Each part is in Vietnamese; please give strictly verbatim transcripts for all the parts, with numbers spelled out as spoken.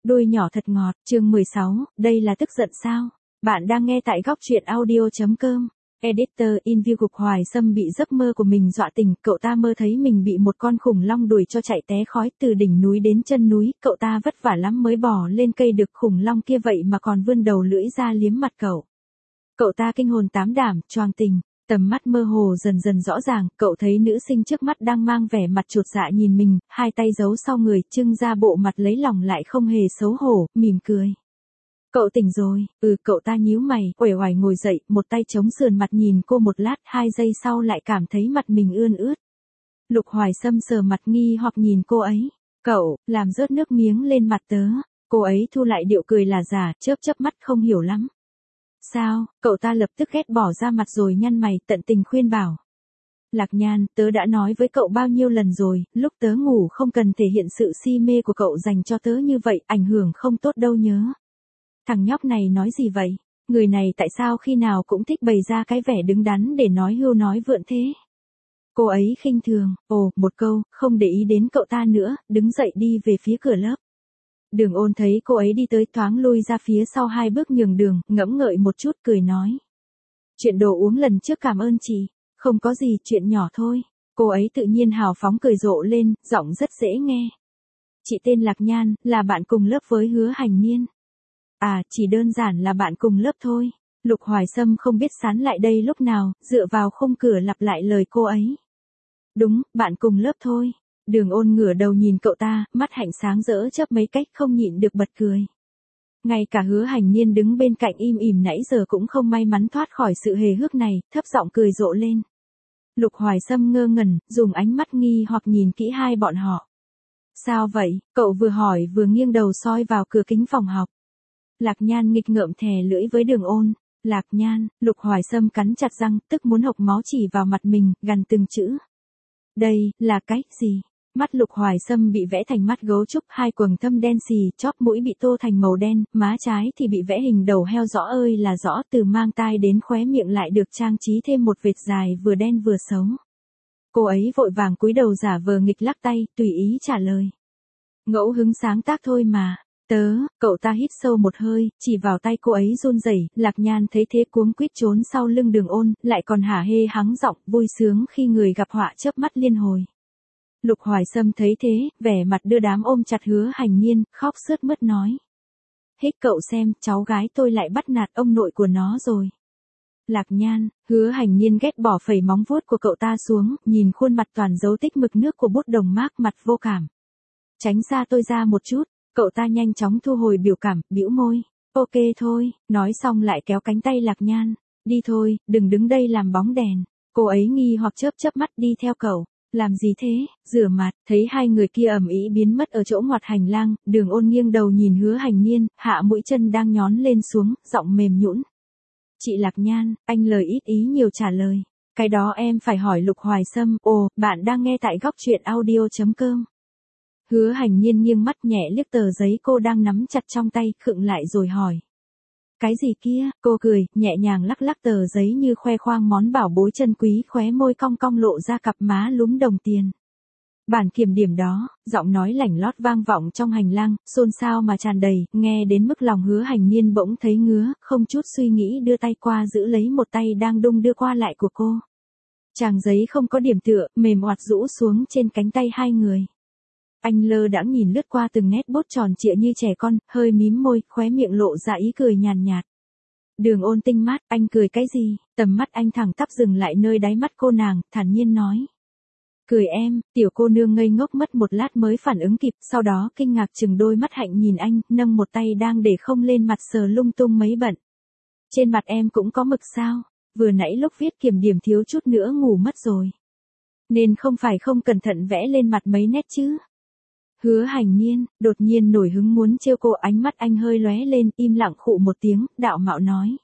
Đuôi nhỏ thật ngọt, chương mười sáu, đây là tức giận sao? Bạn đang nghe tại góc truyện audio chấm com. Editor in-view Gục Hoài Sâm bị giấc mơ của mình dọa tỉnh, cậu ta mơ thấy mình bị một con khủng long đuổi cho chạy té khói từ đỉnh núi đến chân núi, cậu ta vất vả lắm mới bò lên cây được, khủng long kia vậy mà còn vươn đầu lưỡi ra liếm mặt cậu. Cậu ta kinh hồn tám đảm, choàng tỉnh. Tầm mắt mơ hồ dần dần rõ ràng, cậu thấy nữ sinh trước mắt đang mang vẻ mặt chột dạ nhìn mình, hai tay giấu sau người, trưng ra bộ mặt lấy lòng lại không hề xấu hổ, mỉm cười. Cậu tỉnh rồi, ừ, cậu ta nhíu mày, uể oải ngồi dậy, một tay chống sườn mặt nhìn cô một lát, hai giây sau lại cảm thấy mặt mình ươn ướt. Lục Hoài Sâm sờ mặt nghi hoặc nhìn cô ấy, cậu, làm rớt nước miếng lên mặt tớ. Cô ấy thu lại điệu cười là giả, chớp chớp mắt không hiểu lắm. Sao, cậu ta lập tức ghét bỏ ra mặt rồi nhăn mày, tận tình khuyên bảo. Lạc Nhan, tớ đã nói với cậu bao nhiêu lần rồi, lúc tớ ngủ không cần thể hiện sự si mê của cậu dành cho tớ như vậy, ảnh hưởng không tốt đâu nhớ. Thằng nhóc này nói gì vậy? Người này tại sao khi nào cũng thích bày ra cái vẻ đứng đắn để nói hưu nói vượn thế? Cô ấy khinh thường, ồ, một câu, không để ý đến cậu ta nữa, đứng dậy đi về phía cửa lớp. Đường Ôn thấy cô ấy đi tới thoáng lui ra phía sau hai bước nhường đường, ngẫm ngợi một chút cười nói. Chuyện đồ uống lần trước cảm ơn chị, không có gì, chuyện nhỏ thôi. Cô ấy tự nhiên hào phóng cười rộ lên, giọng rất dễ nghe. Chị tên Lạc Nhan, là bạn cùng lớp với Hứa Hành Niên. À, chỉ đơn giản là bạn cùng lớp thôi. Lục Hoài Sâm không biết sán lại đây lúc nào, dựa vào khung cửa lặp lại lời cô ấy. Đúng, bạn cùng lớp thôi. Đường Ôn ngửa đầu nhìn cậu ta, mắt hạnh sáng rỡ chớp mấy cách không nhịn được bật cười. Ngay cả Hứa Hành Niên đứng bên cạnh im ỉm nãy giờ cũng không may mắn thoát khỏi sự hề hước này, thấp giọng cười rộ lên. Lục Hoài Sâm ngơ ngẩn, dùng ánh mắt nghi hoặc nhìn kỹ hai bọn họ. Sao vậy? Cậu vừa hỏi vừa nghiêng đầu soi vào cửa kính phòng học. Lạc Nhan nghịch ngợm thè lưỡi với Đường Ôn. Lạc Nhan, Lục Hoài Sâm cắn chặt răng, tức muốn hộc máu chỉ vào mặt mình, gằn từng chữ. Đây, là cái gì? Mắt Lục Hoài Sâm bị vẽ thành mắt gấu trúc, hai quầng thâm đen xì, chóp mũi bị tô thành màu đen, má trái thì bị vẽ hình đầu heo rõ ơi là rõ, từ mang tai đến khóe miệng lại được trang trí thêm một vệt dài vừa đen vừa xấu. Cô ấy vội vàng cúi đầu giả vờ nghịch lắc tay, tùy ý trả lời. Ngẫu hứng sáng tác thôi mà. Tớ, cậu ta hít sâu một hơi, chỉ vào tay cô ấy run rẩy. Lạc Nhan thấy thế cuống quýt trốn sau lưng Đường Ôn, lại còn hả hê hắng giọng, vui sướng khi người gặp họa chớp mắt liên hồi. Lục Hoài Sâm thấy thế, vẻ mặt đưa đám ôm chặt Hứa Hành Niên, khóc sướt mướt nói. Hết cậu xem, cháu gái tôi lại bắt nạt ông nội của nó rồi. Lạc Nhan, Hứa Hành Niên ghét bỏ phẩy móng vuốt của cậu ta xuống, nhìn khuôn mặt toàn dấu tích mực nước của bút đồng mác, mặt vô cảm. Tránh xa tôi ra một chút. Cậu ta nhanh chóng thu hồi biểu cảm, bĩu môi. Ok thôi, nói xong lại kéo cánh tay Lạc Nhan. Đi thôi, đừng đứng đây làm bóng đèn. Cô ấy nghi hoặc chớp chớp mắt đi theo cậu. Làm gì thế? Rửa mặt, thấy hai người kia ầm ĩ biến mất ở chỗ ngoặt hành lang, Đường Ôn nghiêng đầu nhìn Hứa Hành Niên, hạ mũi chân đang nhón lên xuống, giọng mềm nhũn. Chị Lạc Nhan, anh lời ít ý nhiều trả lời. Cái đó em phải hỏi Lục Hoài Sâm. Ồ, bạn đang nghe tại góc truyện audio chấm com. Hứa Hành Niên nghiêng mắt nhẹ liếc tờ giấy cô đang nắm chặt trong tay, khựng lại rồi hỏi. Cái gì kia? Cô cười, nhẹ nhàng lắc lắc tờ giấy như khoe khoang món bảo bối chân quý, khóe môi cong cong lộ ra cặp má lúm đồng tiền. Bản kiểm điểm đó, giọng nói lảnh lót vang vọng trong hành lang, xôn xao mà tràn đầy, nghe đến mức lòng Hứa Hành Niên bỗng thấy ngứa, không chút suy nghĩ đưa tay qua giữ lấy một tay đang đung đưa qua lại của cô. Trang giấy không có điểm tựa, mềm oặt rũ xuống trên cánh tay hai người. Anh lơ đãng nhìn lướt qua từng nét bút tròn trịa như trẻ con, hơi mím môi, khóe miệng lộ ra ý cười nhàn nhạt. Đường Ôn tinh mắt, anh cười cái gì? Tầm mắt anh thẳng tắp dừng lại nơi đáy mắt cô nàng, thản nhiên nói. Cười em, tiểu cô nương ngây ngốc mất một lát mới phản ứng kịp, sau đó kinh ngạc chừng đôi mắt hạnh nhìn anh, nâng một tay đang để không lên mặt sờ lung tung mấy bận. Trên mặt em cũng có mực sao? Vừa nãy lúc viết kiểm điểm thiếu chút nữa ngủ mất rồi. Nên không phải không cẩn thận vẽ lên mặt mấy nét chứ? Hứa Hành Niên, đột nhiên nổi hứng muốn trêu cô, ánh mắt anh hơi lóe lên, im lặng khụ một tiếng, đạo mạo nói.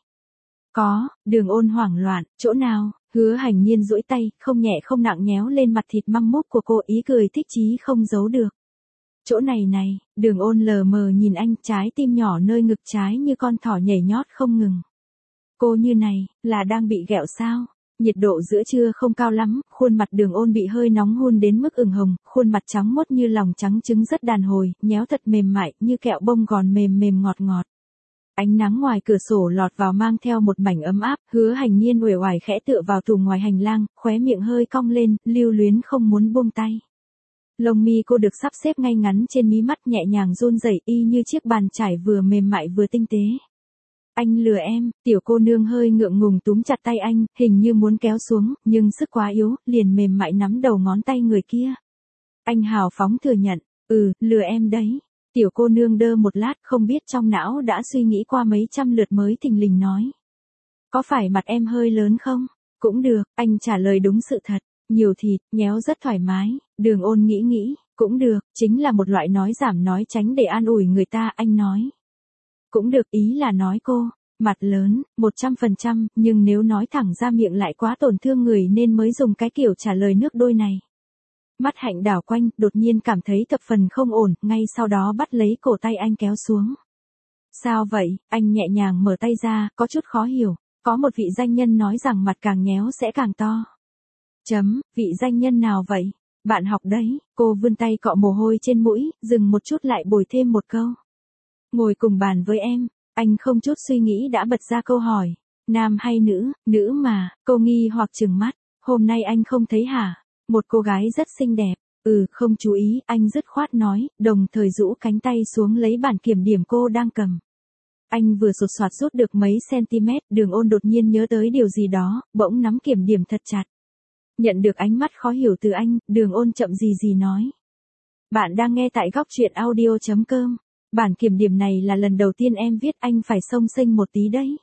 Có, Đường Ôn hoảng loạn, chỗ nào? Hứa Hành Niên duỗi tay, không nhẹ không nặng nhéo lên mặt thịt măng múc của cô, ý cười thích chí không giấu được. Chỗ này này, Đường Ôn lờ mờ nhìn anh, trái tim nhỏ nơi ngực trái như con thỏ nhảy nhót không ngừng. Cô như này, là đang bị ghẹo sao? Nhiệt độ giữa trưa không cao lắm, khuôn mặt Đường Ôn bị hơi nóng hun đến mức ửng hồng, khuôn mặt trắng mốt như lòng trắng trứng rất đàn hồi, nhéo thật mềm mại, như kẹo bông gòn mềm mềm ngọt ngọt. Ánh nắng ngoài cửa sổ lọt vào mang theo một mảnh ấm áp, Hứa Hành Nhiên uể oải khẽ tựa vào tủ ngoài hành lang, khóe miệng hơi cong lên, lưu luyến không muốn buông tay. Lông mi cô được sắp xếp ngay ngắn trên mí mắt nhẹ nhàng run rẩy y như chiếc bàn chải vừa mềm mại vừa tinh tế. Anh lừa em, tiểu cô nương hơi ngượng ngùng túm chặt tay anh, hình như muốn kéo xuống, nhưng sức quá yếu, liền mềm mại nắm đầu ngón tay người kia. Anh hào phóng thừa nhận, ừ, lừa em đấy. Tiểu cô nương đơ một lát không biết trong não đã suy nghĩ qua mấy trăm lượt mới thình lình nói. Có phải mặt em hơi lớn không? Cũng được, anh trả lời đúng sự thật. Nhiều thịt, nhéo rất thoải mái. Đường Ôn nghĩ nghĩ, cũng được, chính là một loại nói giảm nói tránh để an ủi người ta, anh nói. Cũng được, ý là nói cô, mặt lớn, một trăm phần trăm, nhưng nếu nói thẳng ra miệng lại quá tổn thương người nên mới dùng cái kiểu trả lời nước đôi này. Mắt Hạnh đảo quanh, đột nhiên cảm thấy thập phần không ổn, ngay sau đó bắt lấy cổ tay anh kéo xuống. Sao vậy? Anh nhẹ nhàng mở tay ra, có chút khó hiểu. Có một vị danh nhân nói rằng mặt càng nhéo sẽ càng to. Chấm, vị danh nhân nào vậy? Bạn học đấy, cô vươn tay cọ mồ hôi trên mũi, dừng một chút lại bồi thêm một câu. Ngồi cùng bàn với em, anh không chút suy nghĩ đã bật ra câu hỏi. Nam hay nữ? Nữ mà, cô nghi hoặc trừng mắt. Hôm nay anh không thấy hả? Một cô gái rất xinh đẹp. Ừ, không chú ý, anh dứt khoát nói, đồng thời rũ cánh tay xuống lấy bản kiểm điểm cô đang cầm. Anh vừa sột soạt rút được mấy centimet, Đường Ôn đột nhiên nhớ tới điều gì đó, bỗng nắm kiểm điểm thật chặt. Nhận được ánh mắt khó hiểu từ anh, Đường Ôn chậm gì gì nói. Bạn đang nghe tại góc truyện audio chấm com. Bản kiểm điểm này là lần đầu tiên em viết, anh phải xông xênh một tí đấy.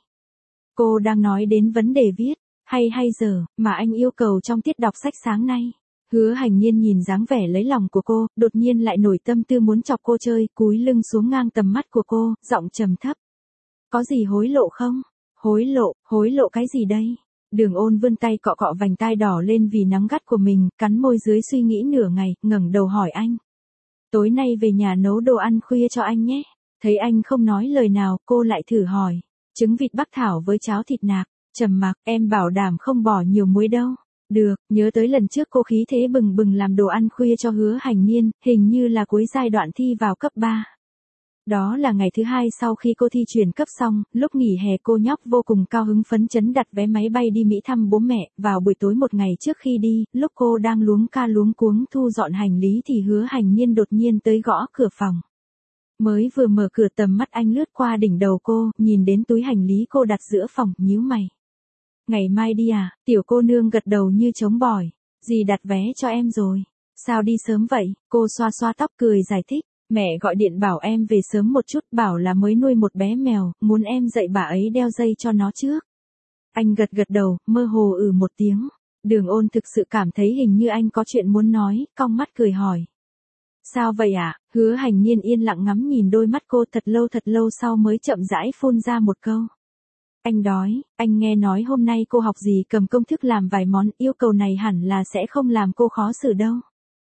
Cô đang nói đến vấn đề viết, hay hay giờ, mà anh yêu cầu trong tiết đọc sách sáng nay. Hứa Hành Nhiên nhìn dáng vẻ lấy lòng của cô, đột nhiên lại nổi tâm tư muốn chọc cô chơi, cúi lưng xuống ngang tầm mắt của cô, giọng trầm thấp. Có gì hối lộ không? Hối lộ, hối lộ cái gì đây? Đường Ôn vươn tay cọ cọ vành tai đỏ lên vì nắng gắt của mình, cắn môi dưới suy nghĩ nửa ngày, ngẩng đầu hỏi anh. Tối nay về nhà nấu đồ ăn khuya cho anh nhé. Thấy anh không nói lời nào, cô lại thử hỏi. Trứng vịt bắc thảo với cháo thịt nạc. Trầm mặc, em bảo đảm không bỏ nhiều muối đâu. Được, nhớ tới lần trước cô khí thế bừng bừng làm đồ ăn khuya cho Hứa Hành Nhiên, hình như là cuối giai đoạn thi vào cấp ba. Đó là ngày thứ hai sau khi cô thi chuyển cấp xong, lúc nghỉ hè cô nhóc vô cùng cao hứng phấn chấn đặt vé máy bay đi Mỹ thăm bố mẹ, vào buổi tối một ngày trước khi đi, lúc cô đang luống ca luống cuống thu dọn hành lý thì Hứa Hành Nhiên đột nhiên tới gõ cửa phòng. Mới vừa mở cửa tầm mắt anh lướt qua đỉnh đầu cô, nhìn đến túi hành lý cô đặt giữa phòng, nhíu mày. Ngày mai đi à? Tiểu cô nương gật đầu như trống bỏi. Dì đặt vé cho em rồi. Sao đi sớm vậy? Cô xoa xoa tóc cười giải thích. Mẹ gọi điện bảo em về sớm một chút, bảo là mới nuôi một bé mèo, muốn em dạy bà ấy đeo dây cho nó trước. Anh gật gật đầu, mơ hồ ừ một tiếng. Đường Ôn thực sự cảm thấy hình như anh có chuyện muốn nói, cong mắt cười hỏi. Sao vậy ạ? À? Hứa Hành Nhiên yên lặng ngắm nhìn đôi mắt cô thật lâu thật lâu sau mới chậm rãi phun ra một câu. Anh đói, anh nghe nói hôm nay cô học gì cầm công thức làm vài món, yêu cầu này hẳn là sẽ không làm cô khó xử đâu.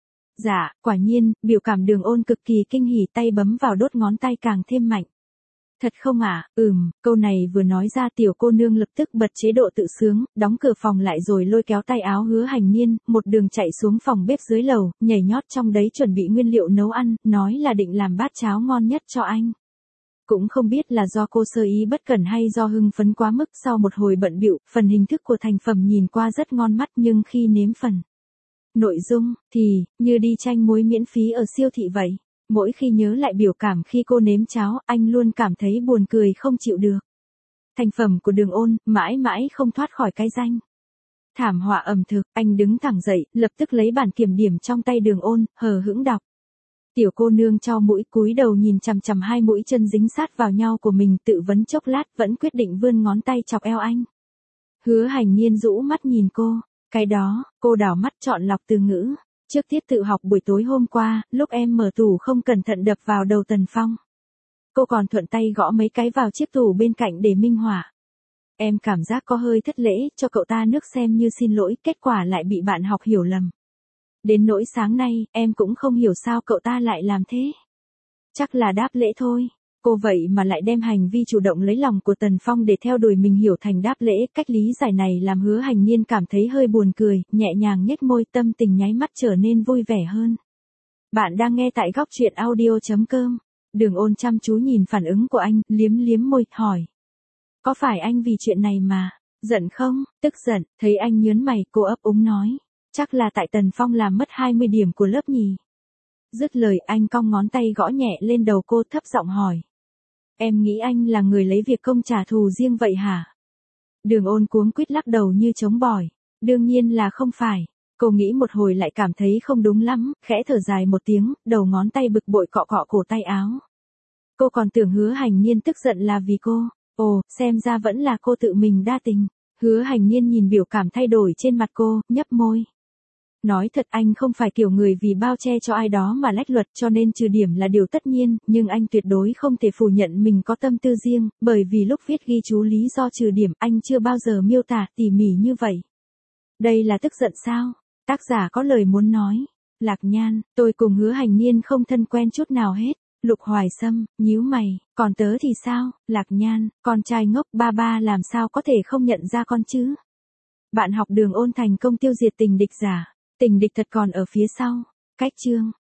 Dạ, quả nhiên, biểu cảm Đường Ôn cực kỳ kinh hỉ, tay bấm vào đốt ngón tay càng thêm mạnh. Thật không ạ? À? Ừm, câu này vừa nói ra tiểu cô nương lập tức bật chế độ tự sướng, đóng cửa phòng lại rồi lôi kéo tay áo Hứa Hành Nhiên, một đường chạy xuống phòng bếp dưới lầu, nhảy nhót trong đấy chuẩn bị nguyên liệu nấu ăn, nói là định làm bát cháo ngon nhất cho anh. Cũng không biết là do cô sơ ý bất cẩn hay do hưng phấn quá mức, sau một hồi bận bịu, phần hình thức của thành phẩm nhìn qua rất ngon mắt nhưng khi nếm phần nội dung, thì, như đi chanh muối miễn phí ở siêu thị vậy. Mỗi khi nhớ lại biểu cảm khi cô nếm cháo, anh luôn cảm thấy buồn cười không chịu được. Thành phẩm của Đường Ôn, mãi mãi không thoát khỏi cái danh. Thảm họa ẩm thực, anh đứng thẳng dậy, lập tức lấy bản kiểm điểm trong tay Đường Ôn, hờ hững đọc. Tiểu cô nương cho mũi cúi đầu nhìn chằm chằm hai mũi chân dính sát vào nhau của mình, tự vấn chốc lát, vẫn quyết định vươn ngón tay chọc eo anh. Hứa Hành Nhiên rũ mắt nhìn cô. Cái đó, cô đảo mắt chọn lọc từ ngữ. Trước tiết tự học buổi tối hôm qua, lúc em mở tủ không cẩn thận đập vào đầu Tần Phong. Cô còn thuận tay gõ mấy cái vào chiếc tủ bên cạnh để minh họa. Em cảm giác có hơi thất lễ, cho cậu ta nước xem như xin lỗi, kết quả lại bị bạn học hiểu lầm. Đến nỗi sáng nay, em cũng không hiểu sao cậu ta lại làm thế. Chắc là đáp lễ thôi. Cô vậy mà lại đem hành vi chủ động lấy lòng của Tần Phong để theo đuổi mình hiểu thành đáp lễ, cách lý giải này làm Hứa Hành Nhiên cảm thấy hơi buồn cười, nhẹ nhàng nhếch môi, tâm tình nháy mắt trở nên vui vẻ hơn. Bạn đang nghe tại góc truyện audio.com. Đường Ôn chăm chú nhìn phản ứng của anh, liếm liếm môi, hỏi. Có phải anh vì chuyện này mà giận không? Tức giận, thấy anh nhớn mày, cô ấp úng nói. Chắc là tại Tần Phong làm mất hai mươi điểm của lớp nhì. Dứt lời anh cong ngón tay gõ nhẹ lên đầu cô, thấp giọng hỏi. Em nghĩ anh là người lấy việc công trả thù riêng vậy hả? Đường Ôn cuống quýt lắc đầu như chống bỏi. Đương nhiên là không phải. Cô nghĩ một hồi lại cảm thấy không đúng lắm, khẽ thở dài một tiếng, đầu ngón tay bực bội cọ cọ cổ tay áo. Cô còn tưởng Hứa Hành Nhiên tức giận là vì cô. Ồ, xem ra vẫn là cô tự mình đa tình. Hứa Hành Nhiên nhìn biểu cảm thay đổi trên mặt cô, nhấp môi. Nói thật, anh không phải kiểu người vì bao che cho ai đó mà lách luật, cho nên trừ điểm là điều tất nhiên, nhưng anh tuyệt đối không thể phủ nhận mình có tâm tư riêng, bởi vì lúc viết ghi chú lý do trừ điểm anh chưa bao giờ miêu tả tỉ mỉ như vậy. Đây là tức giận sao? Tác giả có lời muốn nói. Lạc Nhan, tôi cùng Hứa Hành Nhiên không thân quen chút nào hết. Lục Hoài Sâm, nhíu mày, còn tớ thì sao? Lạc Nhan, con trai ngốc, ba ba làm sao có thể không nhận ra con chứ? Bạn học Đường Ôn thành công tiêu diệt tình địch giả. Tình địch thật còn ở phía sau. Cách chương.